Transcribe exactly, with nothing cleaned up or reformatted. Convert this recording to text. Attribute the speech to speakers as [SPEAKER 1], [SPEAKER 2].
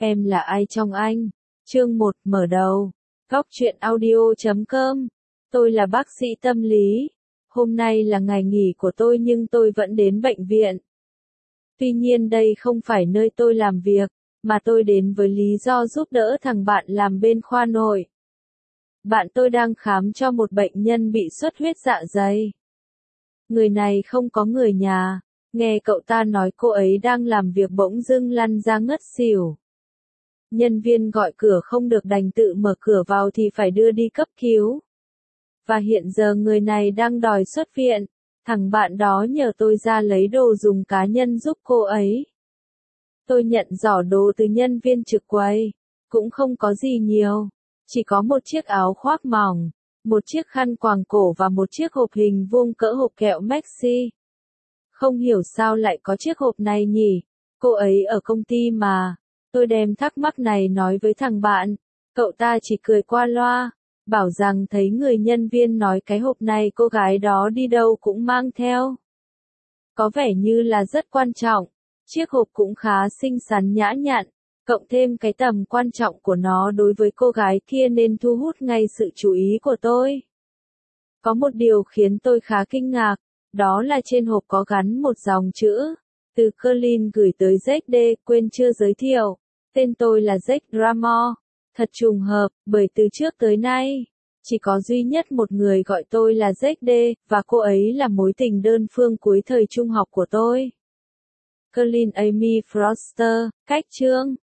[SPEAKER 1] Em là ai trong anh? Chương một mở đầu. Góc truyện audio chấm com. Tôi là bác sĩ tâm lý. Hôm nay là ngày nghỉ của tôi nhưng tôi vẫn đến bệnh viện. Tuy nhiên đây không phải nơi tôi làm việc, mà tôi đến với lý do giúp đỡ thằng bạn làm bên khoa nội. Bạn tôi đang khám cho một bệnh nhân bị xuất huyết dạ dày. Người này không có người nhà, nghe cậu ta nói cô ấy đang làm việc bỗng dưng lăn ra ngất xỉu. Nhân viên gọi cửa không được đành tự mở cửa vào thì phải đưa đi cấp cứu. Và hiện giờ người này đang đòi xuất viện, thằng bạn đó nhờ tôi ra lấy đồ dùng cá nhân giúp cô ấy. Tôi nhận giỏ đồ từ nhân viên trực quầy, cũng không có gì nhiều, chỉ có một chiếc áo khoác mỏng, một chiếc khăn quàng cổ và một chiếc hộp hình vuông cỡ hộp kẹo Maxi. Không hiểu sao lại có chiếc hộp này nhỉ, cô ấy ở công ty mà. Tôi đem thắc mắc này nói với thằng bạn, cậu ta chỉ cười qua loa, bảo rằng thấy người nhân viên nói cái hộp này cô gái đó đi đâu cũng mang theo. Có vẻ như là rất quan trọng, chiếc hộp cũng khá xinh xắn nhã nhặn, cộng thêm cái tầm quan trọng của nó đối với cô gái kia nên thu hút ngay sự chú ý của tôi. Có một điều khiến tôi khá kinh ngạc, đó là trên hộp có gắn một dòng chữ, từ Colin gửi tới Z D, quên chưa giới thiệu. Tên tôi là Jack Dramore. Thật trùng hợp, bởi từ trước tới nay, chỉ có duy nhất một người gọi tôi là Jack D, và cô ấy là mối tình đơn phương cuối thời trung học của tôi. Colin Amy Foster, cách chương.